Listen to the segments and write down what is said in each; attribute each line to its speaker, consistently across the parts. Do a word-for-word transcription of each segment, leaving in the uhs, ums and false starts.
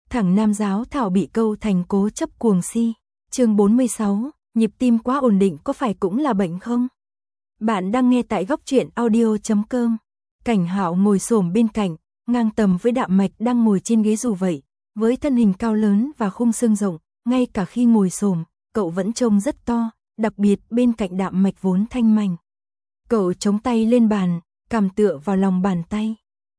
Speaker 1: thẳng nam giáo thảo bị câu thành cố chấp cuồng si. Chương bốn mươi sáu, nhịp tim quá ổn định có phải cũng là bệnh không? Bạn đang nghe tại góc truyện audio chấm com. Cảnh Hạo ngồi xổm bên cạnh, ngang tầm với Đạm Mạch đang ngồi trên ghế dù vậy, với thân hình cao lớn và khung xương rộng, ngay cả khi ngồi xổm, cậu vẫn trông rất to, đặc biệt bên cạnh Đạm Mạch vốn thanh mảnh. Cậu chống tay lên bàn, cằm tựa vào lòng bàn tay.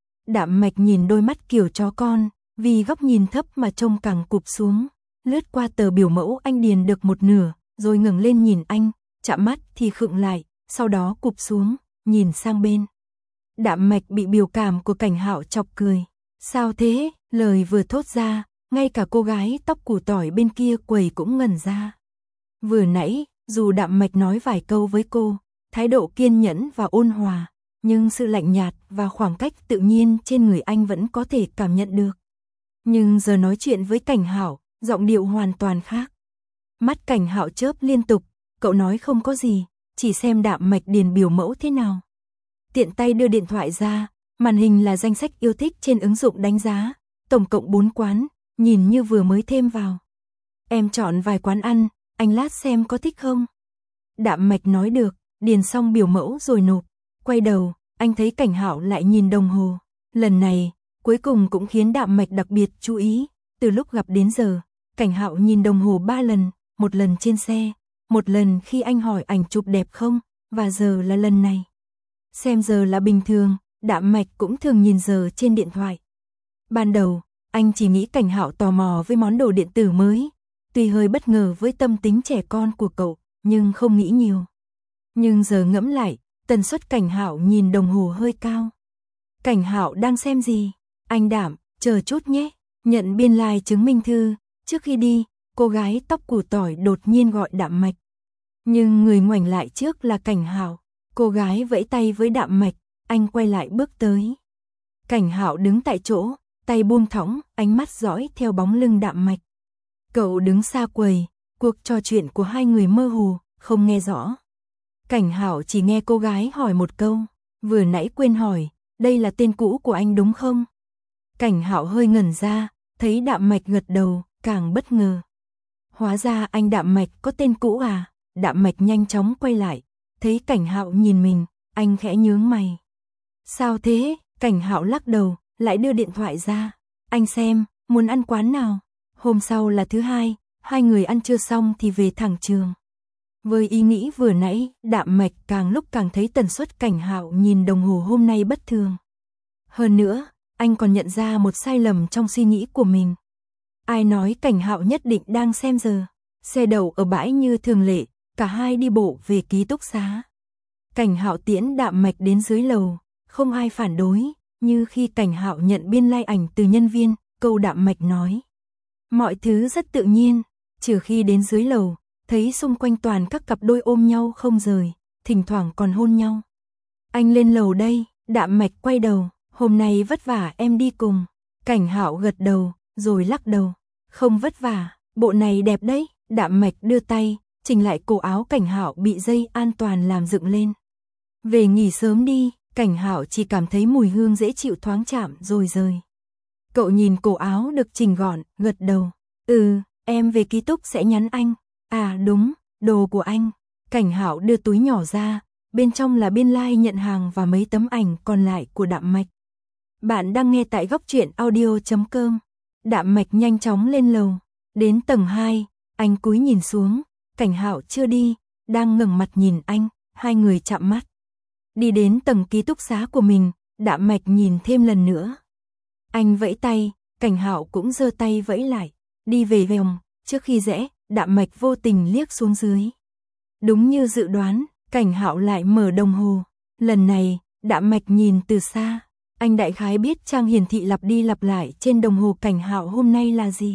Speaker 1: Đạm Mạch nhìn đôi mắt kiểu chó con, vì góc nhìn thấp mà trông càng cụp xuống, lướt qua tờ biểu mẫu anh điền được một nửa, rồi ngẩng lên nhìn anh, chạm mắt thì khựng lại, sau đó cụp xuống, nhìn sang bên. Đạm Mạch bị biểu cảm của Cảnh Hạo chọc cười. Sao thế? Lời vừa thốt ra, ngay cả cô gái tóc củ tỏi bên kia quầy cũng ngẩn ra. Vừa nãy, dù Đạm Mạch nói vài câu với cô, thái độ kiên nhẫn và ôn hòa, nhưng sự lạnh nhạt và khoảng cách tự nhiên trên người anh vẫn có thể cảm nhận được. Nhưng giờ nói chuyện với Cảnh Hạo, giọng điệu hoàn toàn khác. Mắt Cảnh Hạo chớp liên tục, cậu nói không có gì, chỉ xem Đạm Mạch điền biểu mẫu thế nào. Tiện tay đưa điện thoại ra, màn hình là danh sách yêu thích trên ứng dụng đánh giá, tổng cộng bốn quán, nhìn như vừa mới thêm vào. Em chọn vài quán ăn, anh lát xem có thích không? Đạm Mạch nói được, điền xong biểu mẫu rồi nộp. Quay đầu, anh thấy Cảnh Hạo lại nhìn đồng hồ. Lần này, cuối cùng cũng khiến Đạm Mạch đặc biệt chú ý. Từ lúc gặp đến giờ, Cảnh Hạo nhìn đồng hồ ba lần, một lần trên xe, một lần khi anh hỏi ảnh chụp đẹp không, và giờ là lần này. Xem giờ là bình thường, Đạm Mạch cũng thường nhìn giờ trên điện thoại. Ban đầu, anh chỉ nghĩ Cảnh Hạo tò mò với món đồ điện tử mới, tuy hơi bất ngờ với tâm tính trẻ con của cậu, nhưng không nghĩ nhiều. Nhưng giờ ngẫm lại, tần suất Cảnh Hạo nhìn đồng hồ hơi cao. Cảnh Hạo đang xem gì? Anh Đạm, chờ chút nhé, nhận biên lai like chứng minh thư. Trước khi đi, cô gái tóc củ tỏi đột nhiên gọi Đạm Mạch. Nhưng người ngoảnh lại trước là Cảnh Hạo. Cô gái vẫy tay với Đạm Mạch, anh quay lại bước tới. Cảnh Hạo đứng tại chỗ, tay buông thõng, ánh mắt dõi theo bóng lưng Đạm Mạch. Cậu đứng xa quầy, cuộc trò chuyện của hai người mơ hồ, không nghe rõ. Cảnh Hạo chỉ nghe cô gái hỏi một câu, vừa nãy quên hỏi, đây là tên cũ của anh đúng không? Cảnh Hạo hơi ngẩn ra, thấy Đạm Mạch gật đầu, càng bất ngờ. Hóa ra anh Đạm Mạch có tên cũ à? Đạm Mạch nhanh chóng quay lại, thấy Cảnh Hạo nhìn mình, anh khẽ nhướng mày. Sao thế? Cảnh Hạo lắc đầu, lại đưa điện thoại ra. Anh xem, muốn ăn quán nào? Hôm sau là thứ hai, hai người ăn trưa xong thì về thẳng trường. Với ý nghĩ vừa nãy, Đạm Mạch càng lúc càng thấy tần suất Cảnh Hạo nhìn đồng hồ hôm nay bất thường. Hơn nữa, anh còn nhận ra một sai lầm trong suy nghĩ của mình. Ai nói Cảnh Hạo nhất định đang xem giờ? Xe đậu ở bãi như thường lệ, cả hai đi bộ về ký túc xá. Cảnh Hạo tiễn Đạm Mạch đến dưới lầu, không ai phản đối, như khi Cảnh Hạo nhận biên lai like ảnh từ nhân viên, câu Đạm Mạch nói. Mọi thứ rất tự nhiên, trừ khi đến dưới lầu, thấy xung quanh toàn các cặp đôi ôm nhau không rời, thỉnh thoảng còn hôn nhau. Anh lên lầu đây, Đạm Mạch quay đầu, hôm nay vất vả em đi cùng. Cảnh Hạo gật đầu, rồi lắc đầu. Không vất vả, bộ này đẹp đấy. Đạm Mạch đưa tay, chỉnh lại cổ áo Cảnh Hạo bị dây an toàn làm dựng lên. Về nghỉ sớm đi, Cảnh Hạo chỉ cảm thấy mùi hương dễ chịu thoáng chạm rồi rời. Cậu nhìn cổ áo được chỉnh gọn, gật đầu. Ừ, em về ký túc sẽ nhắn anh. À đúng, đồ của anh. Cảnh Hạo đưa túi nhỏ ra, bên trong là biên lai like nhận hàng và mấy tấm ảnh còn lại của Đạm Mạch. Bạn đang nghe tại góc truyện audio chấm com. Đạm Mạch nhanh chóng lên lầu, đến tầng hai, anh cúi nhìn xuống, Cảnh Hạo chưa đi, đang ngẩng mặt nhìn anh, hai người chạm mắt. Đi đến tầng ký túc xá của mình, Đạm Mạch nhìn thêm lần nữa. Anh vẫy tay, Cảnh Hạo cũng giơ tay vẫy lại, đi về vòng, trước khi rẽ, Đạm Mạch vô tình liếc xuống dưới. Đúng như dự đoán, Cảnh Hạo lại mở đồng hồ, lần này, Đạm Mạch nhìn từ xa, anh đại khái biết trang hiển thị lặp đi lặp lại trên đồng hồ Cảnh Hạo hôm nay là gì.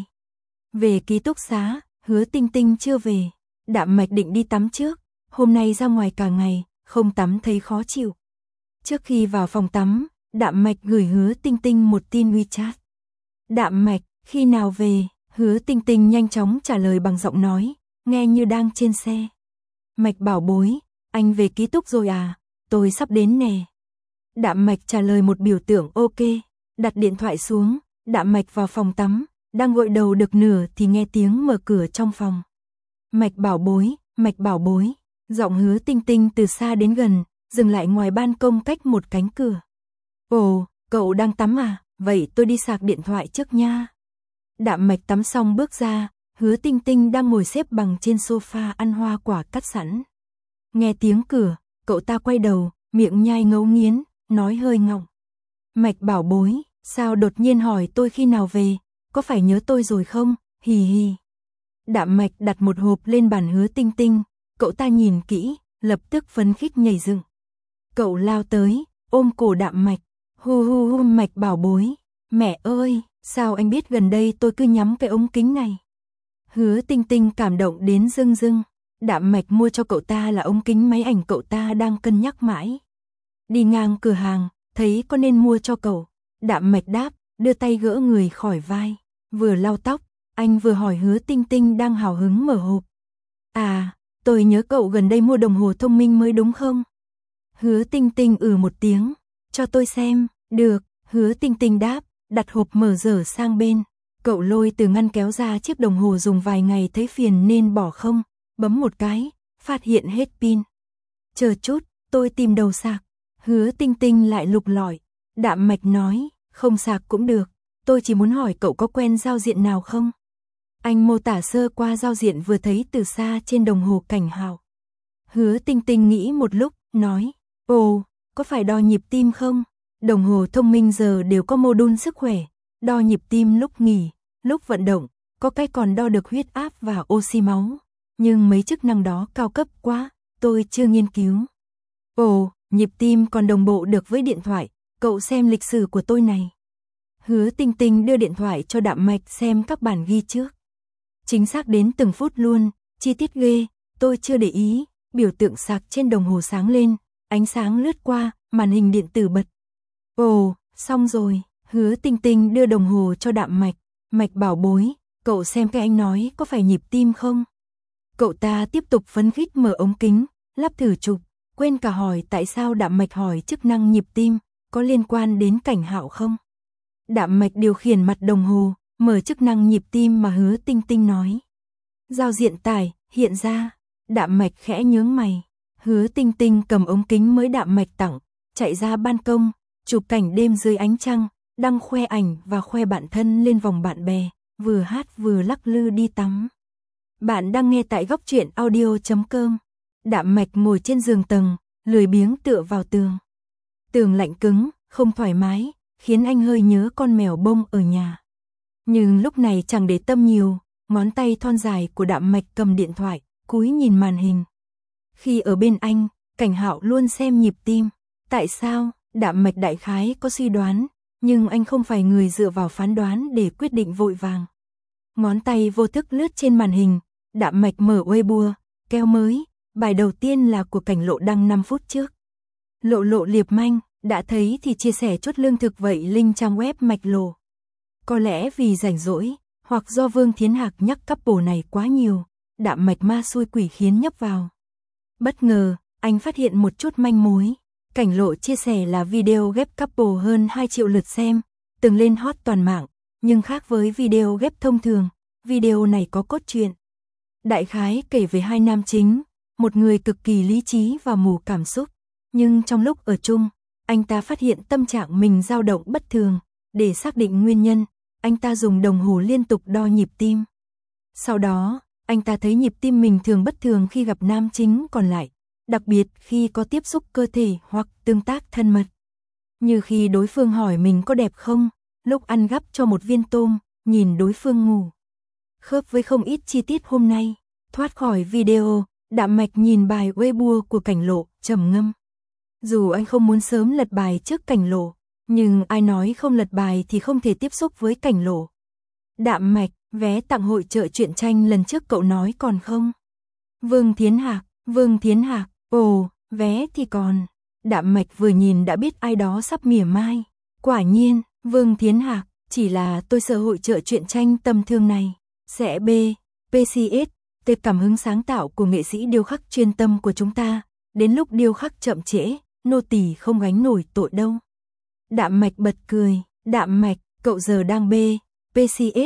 Speaker 1: Về ký túc xá, Hứa Tinh Tinh chưa về, Đạm Mạch định đi tắm trước, hôm nay ra ngoài cả ngày, không tắm thấy khó chịu. Trước khi vào phòng tắm, Đạm Mạch gửi Hứa Tinh Tinh một tin WeChat. Đạm Mạch, khi nào về? Hứa Tinh Tinh nhanh chóng trả lời bằng giọng nói, nghe như đang trên xe. Mạch bảo bối, anh về ký túc rồi à? Tôi sắp đến nè. Đạm Mạch trả lời một biểu tượng ok, đặt điện thoại xuống, Đạm Mạch vào phòng tắm, đang gội đầu được nửa thì nghe tiếng mở cửa trong phòng. Mạch bảo bối, Mạch bảo bối, giọng Hứa Tinh Tinh từ xa đến gần, dừng lại ngoài ban công cách một cánh cửa. Ồ, cậu đang tắm à, vậy tôi đi sạc điện thoại trước nha. Đạm Mạch tắm xong bước ra, Hứa Tinh Tinh đang ngồi xếp bằng trên sofa ăn hoa quả cắt sẵn. Nghe tiếng cửa, cậu ta quay đầu, miệng nhai ngấu nghiến, nói hơi ngọng. Mạch bảo bối, sao đột nhiên hỏi tôi khi nào về, có phải nhớ tôi rồi không, hì hì. Đạm Mạch đặt một hộp lên bàn Hứa Tinh Tinh, cậu ta nhìn kỹ, lập tức phấn khích nhảy dựng. Cậu lao tới, ôm cổ Đạm Mạch, hu hu hu Mạch bảo bối, mẹ ơi, sao anh biết gần đây tôi cứ nhắm cái ống kính này. Hứa Tinh Tinh cảm động đến rưng rưng, Đạm Mạch mua cho cậu ta là ống kính máy ảnh cậu ta đang cân nhắc mãi. Đi ngang cửa hàng, thấy có nên mua cho cậu, Đạm Mạch đáp, đưa tay gỡ người khỏi vai, vừa lau tóc, anh vừa hỏi Hứa Tinh Tinh đang hào hứng mở hộp. À, tôi nhớ cậu gần đây mua đồng hồ thông minh mới đúng không? Hứa Tinh Tinh ừ một tiếng, cho tôi xem, được, Hứa Tinh Tinh đáp, đặt hộp mở dở sang bên. Cậu lôi từ ngăn kéo ra chiếc đồng hồ dùng vài ngày thấy phiền nên bỏ không, bấm một cái, phát hiện hết pin. Chờ chút, tôi tìm đầu sạc. Hứa Tinh Tinh lại lục lọi. Đạm Mạch nói, không sạc cũng được, tôi chỉ muốn hỏi cậu có quen giao diện nào không? Anh mô tả sơ qua giao diện vừa thấy từ xa trên đồng hồ Cảnh Hạo. Hứa Tinh Tinh nghĩ một lúc, nói, ồ, có phải đo nhịp tim không? Đồng hồ thông minh giờ đều có mô đun sức khỏe, đo nhịp tim lúc nghỉ, lúc vận động, có cái còn đo được huyết áp và oxy máu. Nhưng mấy chức năng đó cao cấp quá, tôi chưa nghiên cứu. Ồ, nhịp tim còn đồng bộ được với điện thoại, cậu xem lịch sử của tôi này. Hứa Tinh Tinh đưa điện thoại cho Đạm Mạch xem các bản ghi trước. Chính xác đến từng phút luôn, chi tiết ghê, tôi chưa để ý, biểu tượng sạc trên đồng hồ sáng lên, ánh sáng lướt qua, màn hình điện tử bật. Ồ, xong rồi, Hứa Tinh Tinh đưa đồng hồ cho Đạm Mạch, Mạch bảo bối, cậu xem cái anh nói có phải nhịp tim không? Cậu ta tiếp tục phấn khích mở ống kính, lắp thử chụp, quên cả hỏi tại sao Đạm Mạch hỏi chức năng nhịp tim, có liên quan đến Cảnh Hạo không? Đạm Mạch điều khiển mặt đồng hồ, mở chức năng nhịp tim mà Hứa Tinh Tinh nói. Giao diện tải, hiện ra, Đạm Mạch khẽ nhướng mày. Hứa Tinh Tinh cầm ống kính mới Đạm Mạch tặng, chạy ra ban công, chụp cảnh đêm dưới ánh trăng, đăng khoe ảnh và khoe bạn thân lên vòng bạn bè, vừa hát vừa lắc lư đi tắm. Bạn đang nghe tại góc truyện audio chấm com. Đạm Mạch ngồi trên giường tầng, lười biếng tựa vào tường. Tường lạnh cứng, không thoải mái, khiến anh hơi nhớ con mèo bông ở nhà. Nhưng lúc này chẳng để tâm nhiều, ngón tay thon dài của Đạm Mạch cầm điện thoại, cúi nhìn màn hình. Khi ở bên anh, Cảnh Hạo luôn xem nhịp tim. Tại sao? Đạm Mạch đại khái có suy đoán, nhưng anh không phải người dựa vào phán đoán để quyết định vội vàng. Ngón tay vô thức lướt trên màn hình, Đạm Mạch mở Weibo, keo mới, bài đầu tiên là của Cảnh Lộ đăng năm phút trước. Lộ lộ liệp manh, đã thấy thì chia sẻ chút lương thực vậy link trang web Mạch Lộ. Có lẽ vì rảnh rỗi, hoặc do Vương Thiến Hạc nhắc couple này quá nhiều, Đạm Mạch ma xui quỷ khiến nhấp vào. Bất ngờ, anh phát hiện một chút manh mối. Cảnh Lộ chia sẻ là video ghép couple hơn hai triệu lượt xem, từng lên hot toàn mạng, nhưng khác với video ghép thông thường, video này có cốt truyện. Đại khái kể về hai nam chính, một người cực kỳ lý trí và mù cảm xúc, nhưng trong lúc ở chung, anh ta phát hiện tâm trạng mình dao động bất thường, để xác định nguyên nhân, anh ta dùng đồng hồ liên tục đo nhịp tim. Sau đó, anh ta thấy nhịp tim mình thường bất thường khi gặp nam chính còn lại, đặc biệt khi có tiếp xúc cơ thể hoặc tương tác thân mật. Như khi đối phương hỏi mình có đẹp không, lúc ăn gắp cho một viên tôm, nhìn đối phương ngủ. Khớp với không ít chi tiết hôm nay, thoát khỏi video, Đạm Mạch nhìn bài Weibo của Cảnh Lộ, trầm ngâm. Dù anh không muốn sớm lật bài trước Cảnh Lộ, nhưng ai nói không lật bài thì không thể tiếp xúc với Cảnh Lộ. Đạm Mạch, vé tặng hội chợ truyện tranh lần trước cậu nói còn không? Vương Thiến Hạc, Vương Thiến Hạc, ồ, vé thì còn. Đạm Mạch vừa nhìn đã biết ai đó sắp mỉa mai. Quả nhiên, Vương Thiến Hạc, chỉ là tôi sợ hội chợ truyện tranh tầm thường này sẽ B, pê xê ét, tệp cảm hứng sáng tạo của nghệ sĩ điêu khắc chuyên tâm của chúng ta, đến lúc điêu khắc chậm trễ, nô tỳ không gánh nổi tội đâu. Đạm Mạch bật cười, Đạm Mạch, cậu giờ đang B, pê xê ét,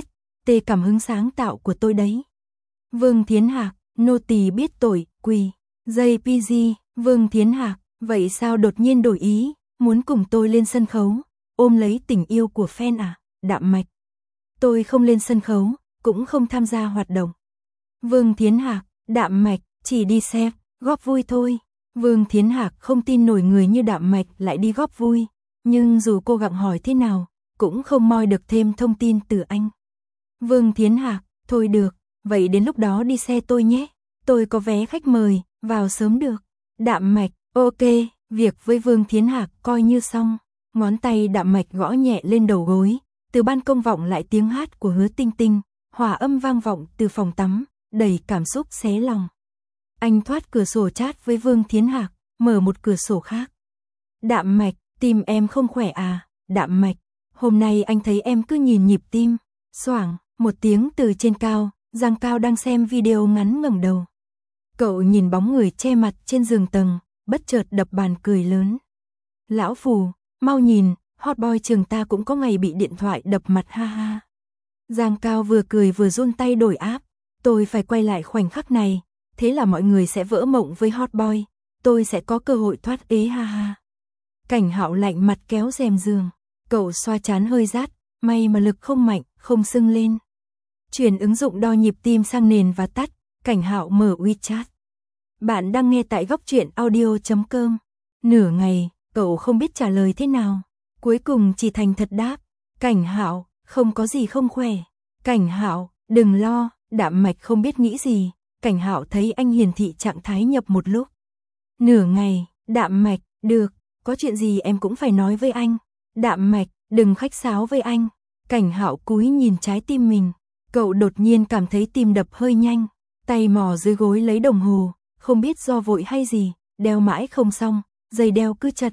Speaker 1: tê cảm hứng sáng tạo của tôi đấy. Vương Thiến Hạc, nô tỳ biết tội, quỳ. gi pê giê, Vương Thiến Hạc, vậy sao đột nhiên đổi ý, muốn cùng tôi lên sân khấu, ôm lấy tình yêu của fan à? Đạm Mạch, tôi không lên sân khấu, cũng không tham gia hoạt động. Vương Thiến Hạc, Đạm Mạch, chỉ đi xem, góp vui thôi. Vương Thiến Hạc không tin nổi người như Đạm Mạch lại đi góp vui, nhưng dù cô gặng hỏi thế nào, cũng không moi được thêm thông tin từ anh. Vương Thiến Hạc, thôi được, vậy đến lúc đó đi xe tôi nhé, tôi có vé khách mời, vào sớm được. Đạm Mạch, ok, việc với Vương Thiến Hạc coi như xong. Ngón tay Đạm Mạch gõ nhẹ lên đầu gối, từ ban công vọng lại tiếng hát của Hứa Tinh Tinh, hòa âm vang vọng từ phòng tắm, đầy cảm xúc xé lòng. Anh thoát cửa sổ chat với Vương Thiến Hạc, mở một cửa sổ khác. Đạm Mạch, tim em không khỏe à? Đạm Mạch, hôm nay anh thấy em cứ nhìn nhịp tim. Xoảng, một tiếng từ trên cao, Giang Cao đang xem video ngắn ngẩng đầu. Cậu nhìn bóng người che mặt trên giường tầng, bất chợt đập bàn cười lớn. Lão Phù, mau nhìn, hot boy trường ta cũng có ngày bị điện thoại đập mặt ha ha. Giang Cao vừa cười vừa run tay đổi áp, tôi phải quay lại khoảnh khắc này, thế là mọi người sẽ vỡ mộng với hot boy, tôi sẽ có cơ hội thoát ế ha ha. Cảnh Hạo lạnh mặt kéo rèm giường, cậu xoa trán hơi rát, may mà lực không mạnh, không sưng lên. Chuyển ứng dụng đo nhịp tim sang nền và tắt, Cảnh Hạo mở WeChat. Bạn đang nghe tại góc truyện audio chấm com. Nửa ngày, cậu không biết trả lời thế nào, cuối cùng chỉ thành thật đáp, Cảnh Hạo, không có gì không khỏe. Cảnh Hạo, đừng lo. Đạm Mạch không biết nghĩ gì, Cảnh Hạo thấy anh hiển thị trạng thái nhập một lúc. Nửa ngày, Đạm Mạch, được, có chuyện gì em cũng phải nói với anh. Đạm Mạch, đừng khách sáo với anh. Cảnh Hạo cúi nhìn trái tim mình, cậu đột nhiên cảm thấy tim đập hơi nhanh, tay mò dưới gối lấy đồng hồ, không biết do vội hay gì, đeo mãi không xong, dây đeo cứ chật.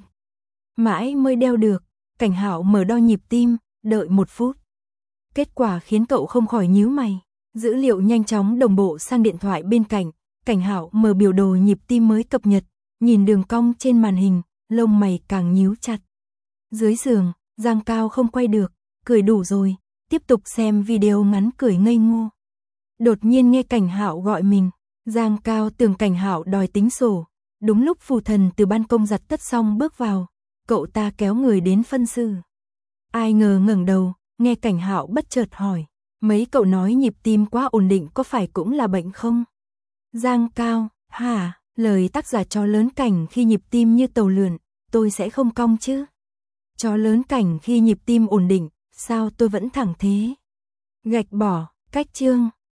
Speaker 1: Mãi mới đeo được, Cảnh Hạo mở đo nhịp tim, đợi một phút. Kết quả khiến cậu không khỏi nhíu mày. Dữ liệu nhanh chóng đồng bộ sang điện thoại bên cạnh, Cảnh Hạo mở biểu đồ nhịp tim mới cập nhật, nhìn đường cong trên màn hình, lông mày càng nhíu chặt. Dưới giường, Giang Cao không quay được, cười đủ rồi, tiếp tục xem video ngắn cười ngây ngô. Đột nhiên nghe Cảnh Hạo gọi mình, Giang Cao tưởng Cảnh Hạo đòi tính sổ, đúng lúc Phù Thần từ ban công giặt tất xong bước vào, cậu ta kéo người đến phân xử. Ai ngờ ngẩng đầu, nghe Cảnh Hạo bất chợt hỏi, mấy cậu nói nhịp tim quá ổn định có phải cũng là bệnh không? Giang Cao, hả, lời tác giả chó lớn Cảnh khi nhịp tim như tàu lượn, tôi sẽ không cong chứ. Chó lớn Cảnh khi nhịp tim ổn định, sao tôi vẫn thẳng thế? Gạch bỏ, cách chương.